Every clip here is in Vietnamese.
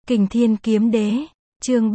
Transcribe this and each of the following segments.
Kình Thiên Kiếm Đế, chương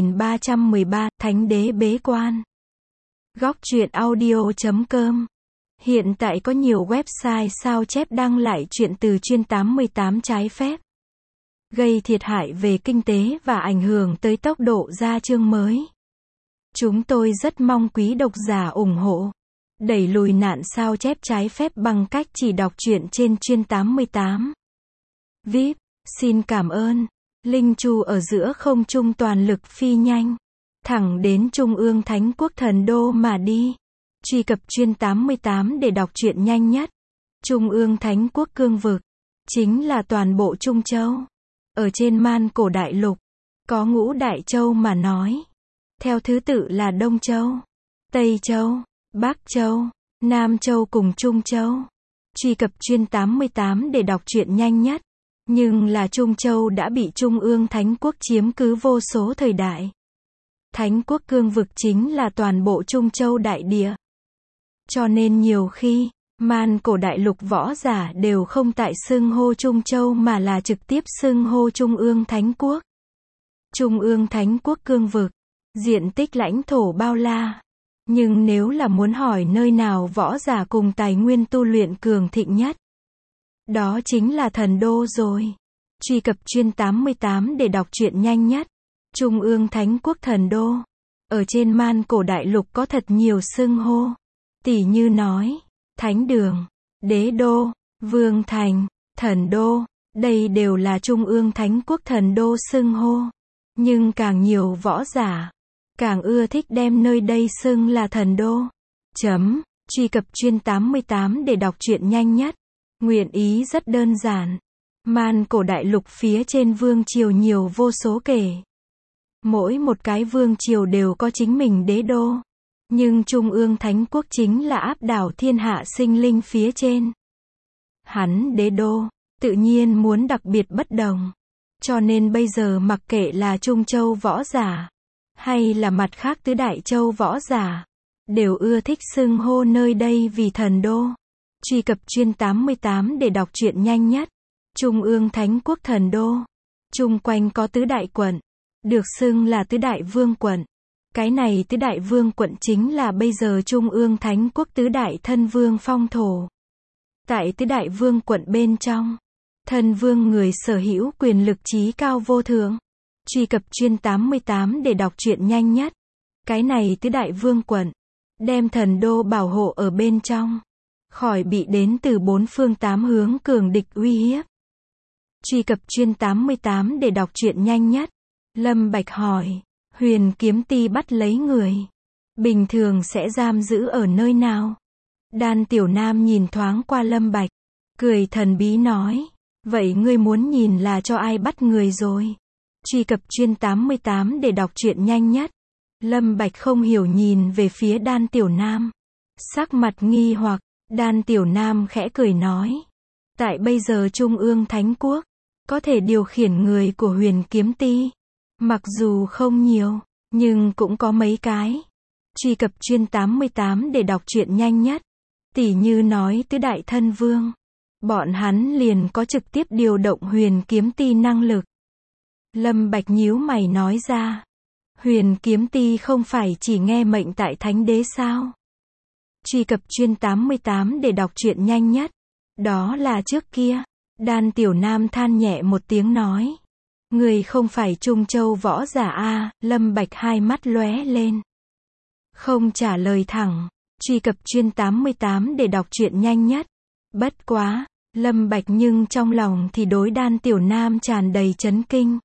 3313, Thánh Đế Bế Quan. Góc truyện audio.com. Hiện tại có nhiều website sao chép đăng lại truyện từ chuyên 88 trái phép, gây thiệt hại về kinh tế và ảnh hưởng tới tốc độ ra chương mới. Chúng tôi rất mong quý độc giả ủng hộ, đẩy lùi nạn sao chép trái phép bằng cách chỉ đọc truyện trên chuyên 88. VIP, xin cảm ơn. Linh Chu ở giữa không trung toàn lực phi nhanh, thẳng đến Trung ương Thánh Quốc Thần Đô mà đi. Truy cập chuyên 88 để đọc truyện nhanh nhất. Trung ương Thánh Quốc cương vực, chính là toàn bộ Trung Châu. Ở trên man cổ đại lục, có ngũ đại châu mà nói. Theo thứ tự là Đông Châu, Tây Châu, Bắc Châu, Nam Châu cùng Trung Châu. Truy cập chuyên 88 để đọc truyện nhanh nhất. Nhưng là Trung Châu đã bị Trung ương Thánh Quốc chiếm cứ vô số thời đại. Thánh Quốc cương vực chính là toàn bộ Trung Châu đại địa. Cho nên nhiều khi, man cổ đại lục võ giả đều không tại xưng hô Trung Châu mà là trực tiếp xưng hô Trung ương Thánh Quốc. Trung ương Thánh Quốc cương vực, diện tích lãnh thổ bao la. Nhưng nếu là muốn hỏi nơi nào võ giả cùng tài nguyên tu luyện cường thịnh nhất, đó chính là Thần Đô rồi. Truy cập chuyên 88 để đọc truyện nhanh nhất. Trung ương Thánh Quốc Thần Đô. Ở trên man cổ đại lục có thật nhiều xưng hô. Tỉ như nói, Thánh Đường, Đế Đô, Vương Thành, Thần Đô. Đây đều là Trung ương Thánh Quốc Thần Đô xưng hô. Nhưng càng nhiều võ giả, càng ưa thích đem nơi đây xưng là Thần Đô. Truy cập chuyên 88 để đọc truyện nhanh nhất. Nguyện ý rất đơn giản. Man cổ đại lục phía trên vương triều nhiều vô số kể. Mỗi một cái vương triều đều có chính mình đế đô. Nhưng Trung ương Thánh Quốc chính là áp đảo thiên hạ sinh linh phía trên. Hắn đế đô, tự nhiên muốn đặc biệt bất đồng. Cho nên bây giờ mặc kệ là Trung Châu võ giả, hay là mặt khác tứ đại châu võ giả, đều ưa thích xưng hô nơi đây vì Thần Đô. Truy cập chuyên 88 để đọc truyện nhanh nhất. Trung ương Thánh Quốc Thần Đô. Chung quanh có tứ đại quận, được xưng là tứ đại vương quận. Cái này tứ đại vương quận chính là bây giờ Trung ương Thánh Quốc tứ đại thân vương phong thổ. Tại tứ đại vương quận bên trong, thân vương người sở hữu quyền lực chí cao vô thượng. Truy cập chuyên 88 để đọc truyện nhanh nhất. Cái này tứ đại vương quận, đem Thần Đô bảo hộ ở bên trong, khỏi bị đến từ bốn phương tám hướng cường địch uy hiếp. Truy cập chuyên 88 để đọc truyện nhanh nhất. Lâm Bạch hỏi, Huyền Kiếm Ti bắt lấy người, bình thường sẽ giam giữ ở nơi nào? Đan Tiểu Nam nhìn thoáng qua Lâm Bạch, cười thần bí nói, vậy ngươi muốn nhìn là cho ai bắt người rồi? Truy cập chuyên 88 để đọc truyện nhanh nhất. Lâm Bạch không hiểu nhìn về phía Đan Tiểu Nam, sắc mặt nghi hoặc. Đan Tiểu Nam khẽ cười nói, tại bây giờ Trung ương Thánh Quốc, có thể điều khiển người của Huyền Kiếm Ti, mặc dù không nhiều, nhưng cũng có mấy cái. Truy cập chuyên 88 để đọc truyện nhanh nhất. Tỉ như nói tứ đại thân vương, bọn hắn liền có trực tiếp điều động Huyền Kiếm Ti năng lực. Lâm Bạch nhíu mày nói ra, Huyền Kiếm Ti không phải chỉ nghe mệnh tại Thánh Đế sao? Truy cập chuyên 88 để đọc truyện nhanh nhất. Đó là trước kia. Đan Tiểu Nam than nhẹ một tiếng nói, người không phải Trung Châu võ giả a? Lâm Bạch hai mắt lóe lên, không trả lời thẳng. Truy cập chuyên 88 để đọc truyện nhanh nhất. Bất quá, Lâm Bạch nhưng trong lòng thì đối Đan Tiểu Nam tràn đầy chấn kinh.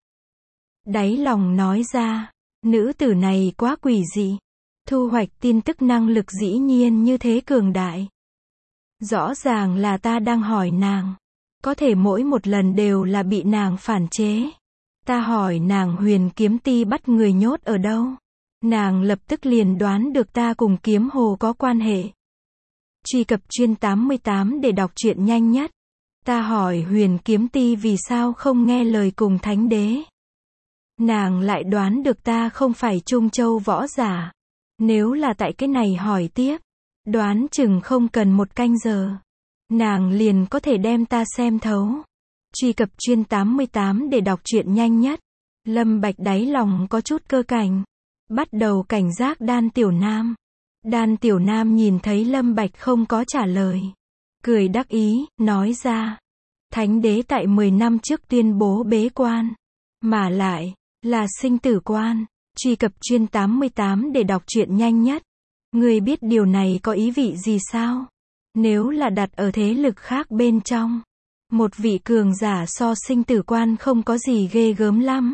Đáy lòng nói ra, nữ tử này quá quỷ dị. Thu hoạch tin tức năng lực dĩ nhiên như thế cường đại. Rõ ràng là ta đang hỏi nàng, có thể mỗi một lần đều là bị nàng phản chế. Ta hỏi nàng Huyền Kiếm Ti bắt người nhốt ở đâu, nàng lập tức liền đoán được ta cùng Kiếm Hồ có quan hệ. Truy cập chuyên 88 để đọc truyện nhanh nhất. Ta hỏi Huyền Kiếm Ti vì sao không nghe lời cùng Thánh Đế, nàng lại đoán được ta không phải Trung Châu võ giả. Nếu là tại cái này hỏi tiếp, đoán chừng không cần một canh giờ, nàng liền có thể đem ta xem thấu. Truy cập chuyên 88 để đọc truyện nhanh nhất. Lâm Bạch đáy lòng có chút cơ cảnh. Bắt đầu cảnh giác Đan Tiểu Nam. Đan Tiểu Nam nhìn thấy Lâm Bạch không có trả lời. Cười đắc ý, nói ra. Thánh đế tại 10 năm trước tuyên bố bế quan. Mà lại, là sinh tử quan. Truy cập chuyên 88 để đọc truyện nhanh nhất. Ngươi biết điều này có ý vị gì sao? Nếu là đặt ở thế lực khác bên trong. Một vị cường giả so sinh tử quan không có gì ghê gớm lắm.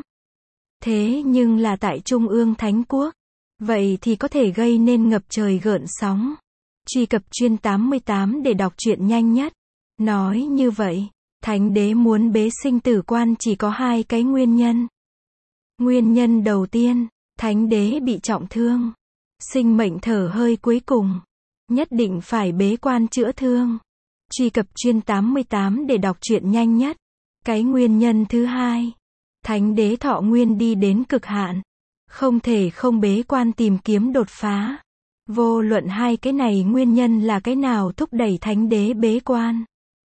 Thế nhưng là tại Trung ương Thánh Quốc. Vậy thì có thể gây nên ngập trời gợn sóng. Truy cập chuyên 88 để đọc truyện nhanh nhất. Nói như vậy, Thánh đế muốn bế sinh tử quan chỉ có 2 cái nguyên nhân. Nguyên nhân đầu tiên, Thánh đế bị trọng thương. Sinh mệnh thở hơi cuối cùng. Nhất định phải bế quan chữa thương. Truy cập chuyên 88 để đọc truyện nhanh nhất. Cái nguyên nhân thứ hai, Thánh đế thọ nguyên đi đến cực hạn. Không thể không bế quan tìm kiếm đột phá. Vô luận 2 cái này nguyên nhân là cái nào thúc đẩy Thánh đế bế quan.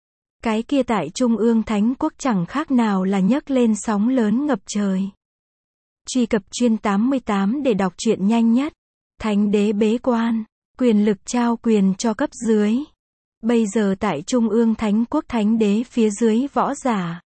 Cái kia tại Trung ương Thánh Quốc chẳng khác nào là nhấc lên sóng lớn ngập trời. Truy cập chuyên 88 để đọc truyện nhanh nhất. Thánh đế bế quan, quyền lực trao quyền cho cấp dưới. Bây giờ tại Trung ương Thánh Quốc Thánh đế phía dưới võ giả.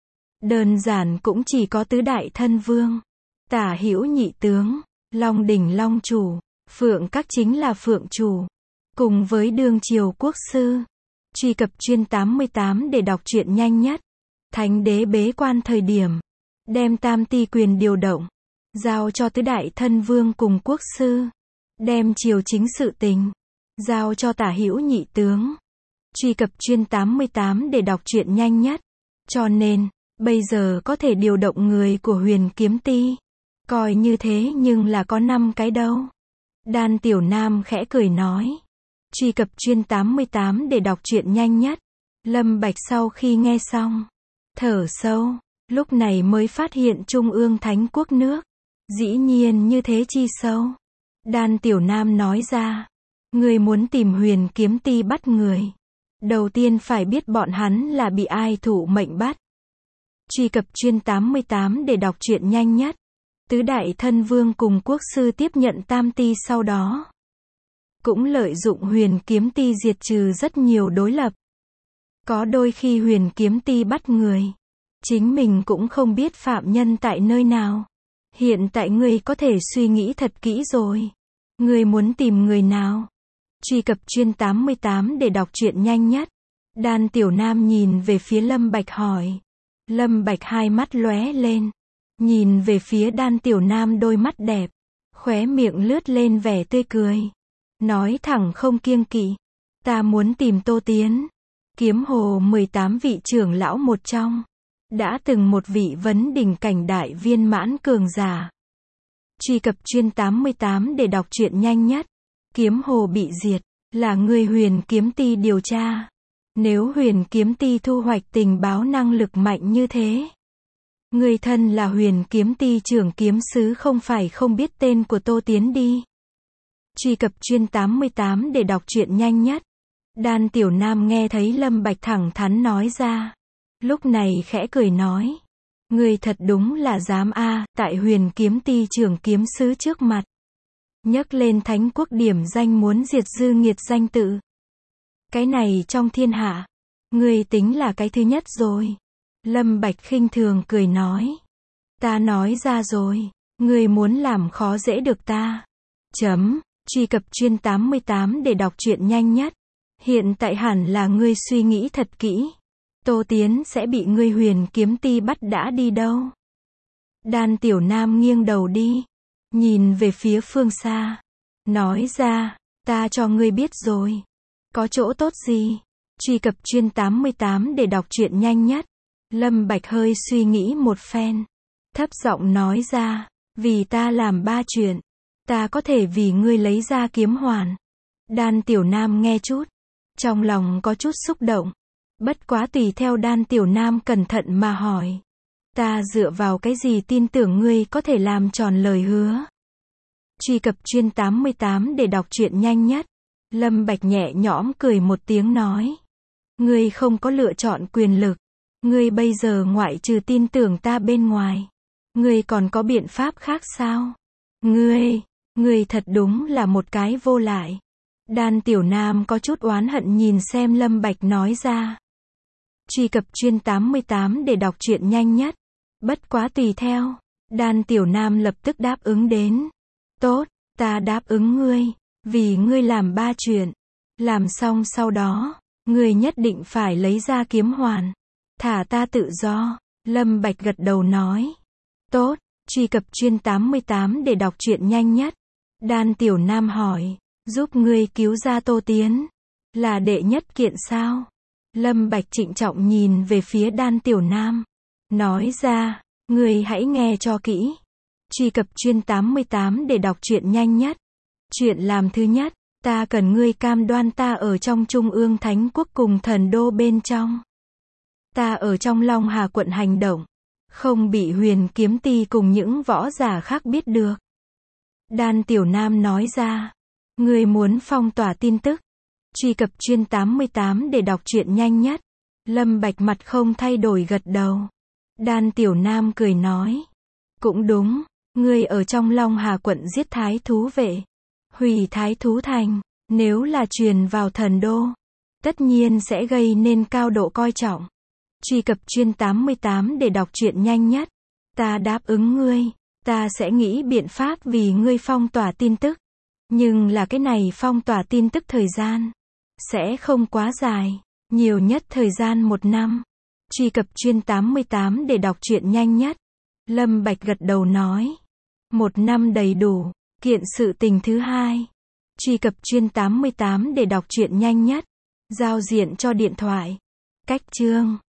Đơn giản cũng chỉ có tứ đại thân vương. Tả hữu nhị tướng, Long đỉnh Long chủ, Phượng các chính là Phượng chủ. Cùng với đương triều quốc sư. Truy cập chuyên 88 để đọc truyện nhanh nhất. Thánh đế bế quan thời điểm. Đem tam ti quyền điều động. Giao cho tứ đại thân vương cùng quốc sư. Đem triều chính sự tình. Giao cho tả hữu nhị tướng. Truy cập chuyên 88 để đọc truyện nhanh nhất. Cho nên, bây giờ có thể điều động người của Huyền Kiếm Ti. Coi như thế nhưng là có 5 cái đâu. Đan Tiểu Nam khẽ cười nói. Truy cập chuyên 88 để đọc truyện nhanh nhất. Lâm Bạch sau khi nghe xong, thở sâu, lúc này mới phát hiện Trung ương Thánh Quốc nước. Dĩ nhiên như thế chi sâu. Đan Tiểu Nam nói ra. Người muốn tìm Huyền Kiếm Ti bắt người. Đầu tiên phải biết bọn hắn là bị ai thụ mệnh bắt. Truy cập chuyên 88 để đọc truyện nhanh nhất. Tứ đại thân vương cùng quốc sư tiếp nhận tam ti sau đó. Cũng lợi dụng Huyền Kiếm Ti diệt trừ rất nhiều đối lập. Có đôi khi Huyền Kiếm Ti bắt người. Chính mình cũng không biết phạm nhân tại nơi nào. Hiện tại ngươi có thể suy nghĩ thật kỹ rồi. Ngươi muốn tìm người nào? Truy cập chuyên 88 để đọc truyện nhanh nhất. Đan Tiểu Nam nhìn về phía Lâm Bạch hỏi. Lâm Bạch hai mắt lóe lên. Nhìn về phía Đan Tiểu Nam đôi mắt đẹp. Khóe miệng lướt lên vẻ tươi cười. Nói thẳng không kiêng kỵ. Ta muốn tìm Tô Tiến. Kiếm Hồ 18 vị trưởng lão một trong. Đã từng một vị vấn đỉnh cảnh đại viên mãn cường giả. Truy cập chuyên 88 để đọc truyện nhanh nhất. Kiếm Hồ bị diệt. Là người Huyền Kiếm Ti điều tra. Nếu Huyền Kiếm Ti thu hoạch tình báo năng lực mạnh như thế. Người thân là Huyền Kiếm Ti trưởng kiếm sứ không phải không biết tên của Tô Tiến đi. Truy cập chuyên 88 để đọc truyện nhanh nhất. Đan Tiểu Nam nghe thấy Lâm Bạch thẳng thắn nói ra. Lúc này khẽ cười nói. Người thật đúng là dám tại Huyền Kiếm Ti trưởng kiếm sứ trước mặt. Nhấc lên Thánh Quốc điểm danh muốn diệt dư nghiệt danh tự. Cái này trong thiên hạ. Người tính là cái thứ nhất rồi. Lâm Bạch khinh thường cười nói. Ta nói ra rồi. Người muốn làm khó dễ được ta. Truy cập chuyên 88 để đọc truyện nhanh nhất. Hiện tại hẳn là ngươi suy nghĩ thật kỹ. Tô Tiến sẽ bị ngươi Huyền Kiếm Ti bắt đã đi đâu? Đan Tiểu Nam nghiêng đầu đi. Nhìn về phía phương xa. Nói ra, ta cho ngươi biết rồi. Có chỗ tốt gì? Truy cập chuyên 88 để đọc truyện nhanh nhất. Lâm Bạch hơi suy nghĩ một phen. Thấp giọng nói ra, vì ta làm 3 chuyện. Ta có thể vì ngươi lấy ra kiếm hoàn. Đan Tiểu Nam nghe chút. Trong lòng có chút xúc động. Bất quá tùy theo Đan Tiểu Nam cẩn thận mà hỏi. Ta dựa vào cái gì tin tưởng ngươi có thể làm tròn lời hứa? Truy cập chuyên 88 để đọc truyện nhanh nhất. Lâm Bạch nhẹ nhõm cười một tiếng nói. Ngươi không có lựa chọn quyền lực. Ngươi bây giờ ngoại trừ tin tưởng ta bên ngoài. Ngươi còn có biện pháp khác sao? Ngươi thật đúng là một cái vô lại. Đan Tiểu Nam có chút oán hận nhìn xem Lâm Bạch nói ra. Truy cập chuyên 88 để đọc truyện nhanh nhất. Bất quá tùy theo. Đan Tiểu Nam lập tức đáp ứng đến. Tốt, ta đáp ứng ngươi. Vì ngươi làm 3 chuyện. Làm xong sau đó, ngươi nhất định phải lấy ra kiếm hoàn. Thả ta tự do. Lâm Bạch gật đầu nói. Tốt, truy cập chuyên 88 để đọc truyện nhanh nhất. Đan Tiểu Nam hỏi. Giúp ngươi cứu ra Tô Tiến. Là đệ nhất kiện sao? Lâm Bạch trịnh trọng nhìn về phía Đan Tiểu Nam. Nói ra, ngươi hãy nghe cho kỹ. Truy cập chuyên 88 để đọc truyện nhanh nhất. Chuyện làm thứ nhất, ta cần ngươi cam đoan ta ở trong Trung ương Thánh Quốc cùng Thần Đô bên trong. Ta ở trong Long Hà quận hành động. Không bị Huyền Kiếm Ti cùng những võ giả khác biết được. Đan Tiểu Nam nói ra. Ngươi muốn phong tỏa tin tức. Truy cập chuyên 88 để đọc truyện nhanh nhất. Lâm Bạch mặt không thay đổi gật đầu. Đan Tiểu Nam cười nói. Cũng đúng, ngươi ở trong Long Hà quận giết thái thú vệ. Hủy thái thú thành, nếu là truyền vào Thần Đô. Tất nhiên sẽ gây nên cao độ coi trọng. Truy cập chuyên 88 để đọc truyện nhanh nhất. Ta đáp ứng ngươi, ta sẽ nghĩ biện pháp vì ngươi phong tỏa tin tức. Nhưng là cái này phong tỏa tin tức thời gian sẽ không quá dài, nhiều nhất thời gian 1 năm. Truy cập chuyên 88 để đọc truyện nhanh nhất. Lâm Bạch gật đầu nói. 1 năm đầy đủ. Kiện sự tình thứ hai. Truy cập chuyên 88 để đọc truyện nhanh nhất. Giao diện cho điện thoại. Cách chương